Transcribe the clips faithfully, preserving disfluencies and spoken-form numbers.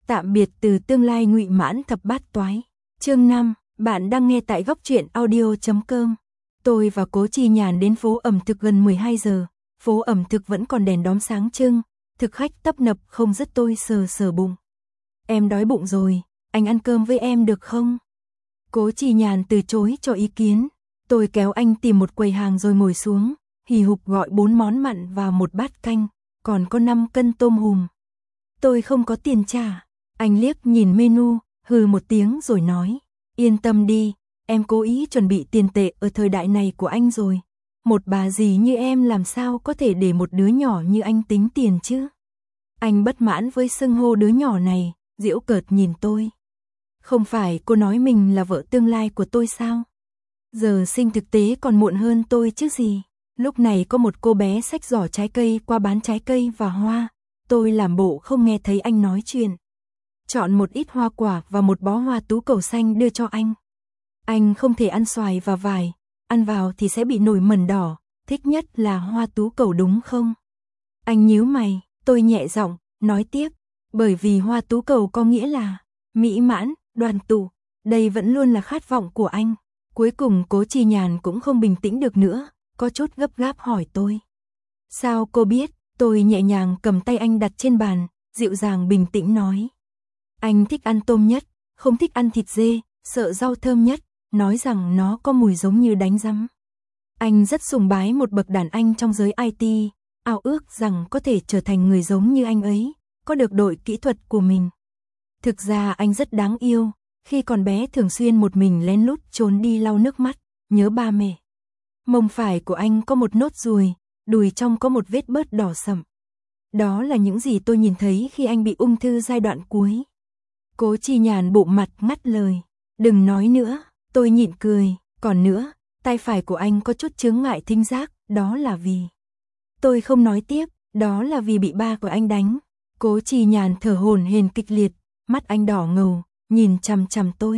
Tạm biệt từ tương lai ngụy mãn thập bát toái. Chương năm, bạn đang nghe tại góc truyện audio chấm com. Tôi và Cố Chi Nhàn đến phố ẩm thực gần mười hai giờ, phố ẩm thực vẫn còn đèn đóm sáng trưng, thực khách tấp nập không dứt. Tôi sờ sờ bụng. Em đói bụng rồi, anh ăn cơm với em được không? Cố Chi Nhàn từ chối cho ý kiến. Tôi kéo anh tìm một quầy hàng rồi ngồi xuống, hì hục gọi bốn món mặn và một bát canh, còn có năm cân tôm hùm. Tôi không có tiền trả. Anh liếc nhìn menu, hừ một tiếng rồi nói, yên tâm đi, em cố ý chuẩn bị tiền tệ ở thời đại này của anh rồi. Một bà dì như em làm sao có thể để một đứa nhỏ như anh tính tiền chứ? Anh bất mãn với xưng hô đứa nhỏ này, giễu cợt nhìn tôi. Không phải cô nói mình là vợ tương lai của tôi sao? Giờ sinh thực tế còn muộn hơn tôi chứ gì. Lúc này có một cô bé xách giỏ trái cây qua bán trái cây và hoa. Tôi làm bộ không nghe thấy anh nói chuyện. Chọn một ít hoa quả và một bó hoa tú cầu xanh đưa cho anh. Anh không thể ăn xoài và vải, ăn vào thì sẽ bị nổi mẩn đỏ, thích nhất là hoa tú cầu đúng không? Anh nhíu mày, tôi nhẹ giọng, nói tiếp, bởi vì hoa tú cầu có nghĩa là mỹ mãn, đoàn tụ, đây vẫn luôn là khát vọng của anh. Cuối cùng Cố Chi Nhàn cũng không bình tĩnh được nữa, có chút gấp gáp hỏi tôi. Sao cô biết? Tôi nhẹ nhàng cầm tay anh đặt trên bàn, dịu dàng bình tĩnh nói. Anh thích ăn tôm nhất, không thích ăn thịt dê, sợ rau thơm nhất, nói rằng nó có mùi giống như đánh rắm. Anh rất sùng bái một bậc đàn anh trong giới i tê, ao ước rằng có thể trở thành người giống như anh ấy, có được đội kỹ thuật của mình. Thực ra anh rất đáng yêu, khi còn bé thường xuyên một mình lén lút trốn đi lau nước mắt, nhớ ba mẹ. Mông phải của anh có một nốt ruồi, đùi trong có một vết bớt đỏ sậm. Đó là những gì tôi nhìn thấy khi anh bị ung thư giai đoạn cuối. Cố Chi Nhàn bụng mặt ngắt lời. Đừng nói nữa, tôi nhịn cười. Còn nữa, tay phải của anh có chút chướng ngại thính giác, đó là vì... Tôi không nói tiếp, đó là vì bị ba của anh đánh. Cố Chi Nhàn thở hổn hển kịch liệt, mắt anh đỏ ngầu, nhìn chằm chằm tôi.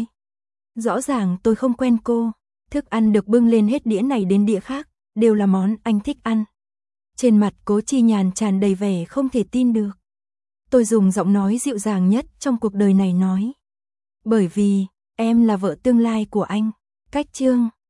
Rõ ràng tôi không quen cô, thức ăn được bưng lên hết đĩa này đến đĩa khác, đều là món anh thích ăn. Trên mặt Cố Chi Nhàn tràn đầy vẻ không thể tin được. Tôi dùng giọng nói dịu dàng nhất trong cuộc đời này nói. Bởi vì, em là vợ tương lai của anh. Cách chương